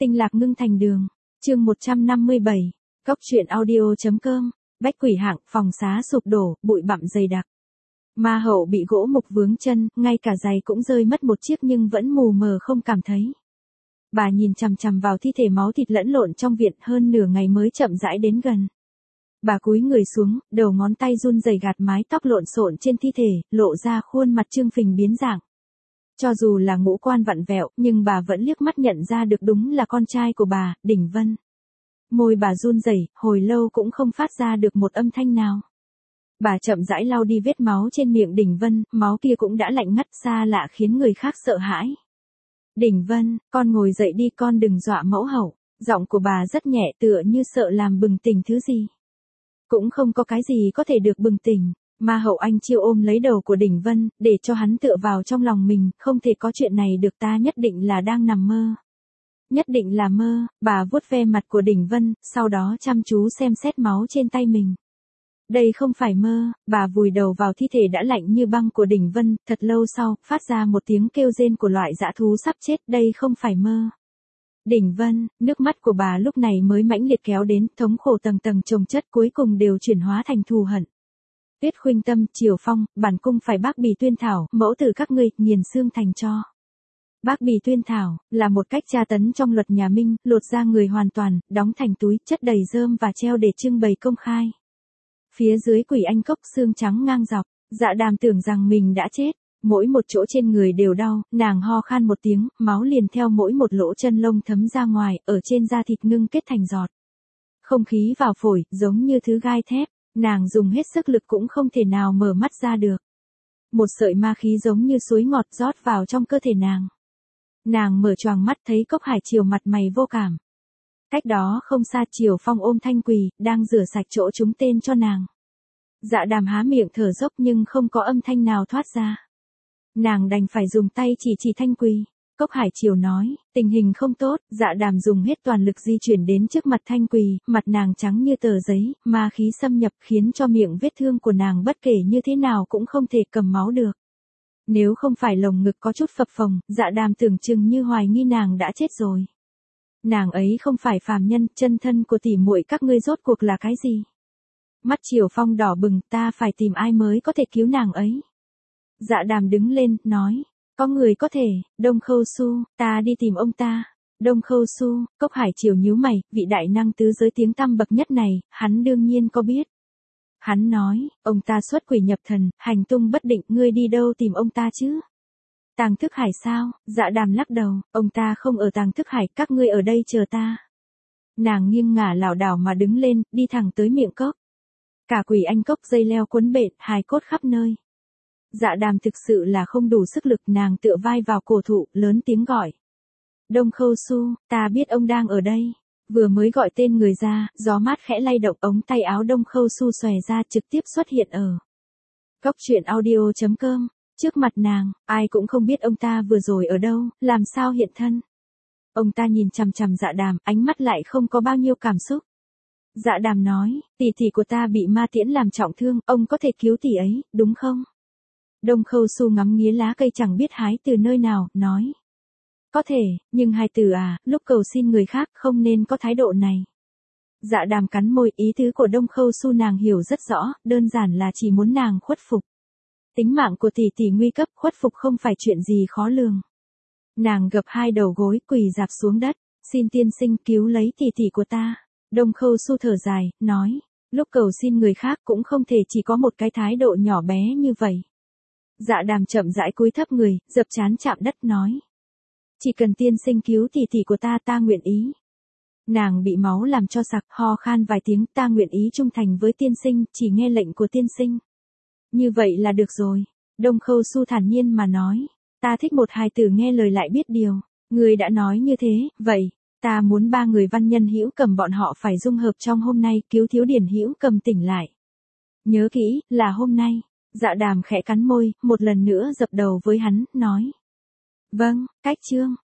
Tinh lạc ngưng thành đường. Chương 157. Cốc truyện audio.com. Bách quỷ hạng, phòng xá sụp đổ, bụi bặm dày đặc. Ma hậu bị gỗ mục vướng chân, ngay cả giày cũng rơi mất một chiếc nhưng vẫn mù mờ không cảm thấy. Bà nhìn chằm chằm vào thi thể máu thịt lẫn lộn trong viện hơn nửa ngày mới chậm rãi đến gần. Bà cúi người xuống, đầu ngón tay run rẩy gạt mái tóc lộn xộn trên thi thể, lộ ra khuôn mặt trương phình biến dạng. Cho dù là ngũ quan vặn vẹo, nhưng bà vẫn liếc mắt nhận ra được đúng là con trai của bà, Đỉnh Vân. Môi bà run rẩy, hồi lâu cũng không phát ra được một âm thanh nào. Bà chậm rãi lau đi vết máu trên miệng Đỉnh Vân, máu kia cũng đã lạnh ngắt xa lạ khiến người khác sợ hãi. Đỉnh Vân, con ngồi dậy đi, con đừng dọa mẫu hậu. Giọng của bà rất nhẹ, tựa như sợ làm bừng tỉnh thứ gì. Cũng không có cái gì có thể được bừng tỉnh. Ma hậu anh Chiêu ôm lấy đầu của Đỉnh Vân, để cho hắn tựa vào trong lòng mình, không thể có chuyện này được, ta nhất định là đang nằm mơ. Nhất định là mơ. Bà vuốt ve mặt của Đỉnh Vân, sau đó chăm chú xem xét máu trên tay mình. Đây không phải mơ. Bà vùi đầu vào thi thể đã lạnh như băng của Đỉnh Vân, thật lâu sau, phát ra một tiếng kêu rên của loại dã thú sắp chết, đây không phải mơ. Đỉnh Vân, nước mắt của bà lúc này mới mãnh liệt kéo đến, thống khổ tầng tầng chồng chất cuối cùng đều chuyển hóa thành thù hận. Tuyết Khuynh Tâm, Triều Phong, bản cung phải bác bì tuyên thảo, mẫu tử các ngươi, nghiền xương thành tro. Bác bì tuyên thảo, là một cách tra tấn trong luật nhà Minh, lột da người hoàn toàn, đóng thành túi, chất đầy rơm và treo để trưng bày công khai. Phía dưới Quỷ Anh Cốc xương trắng ngang dọc, Dạ Đàm tưởng rằng mình đã chết. Mỗi một chỗ trên người đều đau, nàng ho khan một tiếng, máu liền theo mỗi một lỗ chân lông thấm ra ngoài, ở trên da thịt ngưng kết thành giọt. Không khí vào phổi, giống như thứ gai thép, nàng dùng hết sức lực cũng không thể nào mở mắt ra được. Một sợi ma khí giống như suối ngọt rót vào trong cơ thể nàng. Nàng mở choàng mắt thấy Cốc Hải Triều mặt mày vô cảm. Cách đó không xa Triều Phong ôm Thanh Quỳ, đang rửa sạch chỗ trúng tên cho nàng. Dạ Đàm há miệng thở dốc nhưng không có âm thanh nào thoát ra. Nàng đành phải dùng tay chỉ Thanh Quỳ. Cốc Hải Triều nói, tình hình không tốt. Dạ Đàm dùng hết toàn lực di chuyển đến trước mặt Thanh Quỳ, mặt nàng trắng như tờ giấy, ma khí xâm nhập khiến cho miệng vết thương của nàng bất kể như thế nào cũng không thể cầm máu được. Nếu không phải lồng ngực có chút phập phồng, Dạ Đàm tưởng chừng như hoài nghi nàng đã chết rồi. Nàng ấy không phải phàm nhân, chân thân của tỷ muội các ngươi rốt cuộc là cái gì? Mắt Triều Phong đỏ bừng, ta phải tìm ai mới có thể cứu nàng ấy. Dạ Đàm đứng lên, nói, có người có thể, Đông Khâu Su, ta đi tìm ông ta. Đông Khâu Su, Cốc Hải Triều nhíu mày, vị đại năng tứ giới tiếng tăm bậc nhất này, hắn đương nhiên có biết. Hắn nói, ông ta xuất quỷ nhập thần, hành tung bất định, ngươi đi đâu tìm ông ta chứ? Tàng Thức Hải sao? Dạ Đàm lắc đầu, ông ta không ở Tàng Thức Hải, các ngươi ở đây chờ ta. Nàng nghiêng ngả lảo đảo mà đứng lên, đi thẳng tới miệng cốc. Cả Quỷ Anh Cốc dây leo quấn bện, hài cốt khắp nơi. Dạ Đàm thực sự là không đủ sức lực, nàng tựa vai vào cổ thụ, lớn tiếng gọi. Đông Khâu Su, ta biết ông đang ở đây. Vừa mới gọi tên người ra, gió mát khẽ lay động, ống tay áo Đông Khâu Su xòe ra trực tiếp xuất hiện ở Cốc truyện audio.com. Trước mặt nàng, ai cũng không biết ông ta vừa rồi ở đâu, làm sao hiện thân. Ông ta nhìn chằm chằm Dạ Đàm, ánh mắt lại không có bao nhiêu cảm xúc. Dạ Đàm nói, tỷ tỷ của ta bị ma tiễn làm trọng thương, ông có thể cứu tỷ ấy, đúng không? Đông Khâu Su ngắm nghía lá cây chẳng biết hái từ nơi nào, nói. Có thể, nhưng hài tử à, lúc cầu xin người khác không nên có thái độ này. Dạ Đàm cắn môi, ý tứ của Đông Khâu Su nàng hiểu rất rõ, đơn giản là chỉ muốn nàng khuất phục. Tính mạng của tỷ tỷ nguy cấp, khuất phục không phải chuyện gì khó lường. Nàng gập hai đầu gối, quỳ rạp xuống đất, xin tiên sinh cứu lấy tỷ tỷ của ta. Đông Khâu Su thở dài, nói, lúc cầu xin người khác cũng không thể chỉ có một cái thái độ nhỏ bé như vậy. Dạ Đàm chậm rãi cúi thấp người, dập trán chạm đất nói. Chỉ cần tiên sinh cứu tỷ tỷ của ta, ta nguyện ý. Nàng bị máu làm cho sặc, ho khan vài tiếng, ta nguyện ý trung thành với tiên sinh, chỉ nghe lệnh của tiên sinh. Như vậy là được rồi. Đông Khâu Su thản nhiên mà nói. Ta thích một hài tử nghe lời lại biết điều. Người đã nói như thế, vậy, ta muốn ba người văn nhân Hữu Cầm bọn họ phải dung hợp trong hôm nay, cứu thiếu điển Hữu Cầm tỉnh lại. Nhớ kỹ, là hôm nay. Dạ Đàm khẽ cắn môi, một lần nữa dập đầu với hắn, nói. Vâng, cách chương.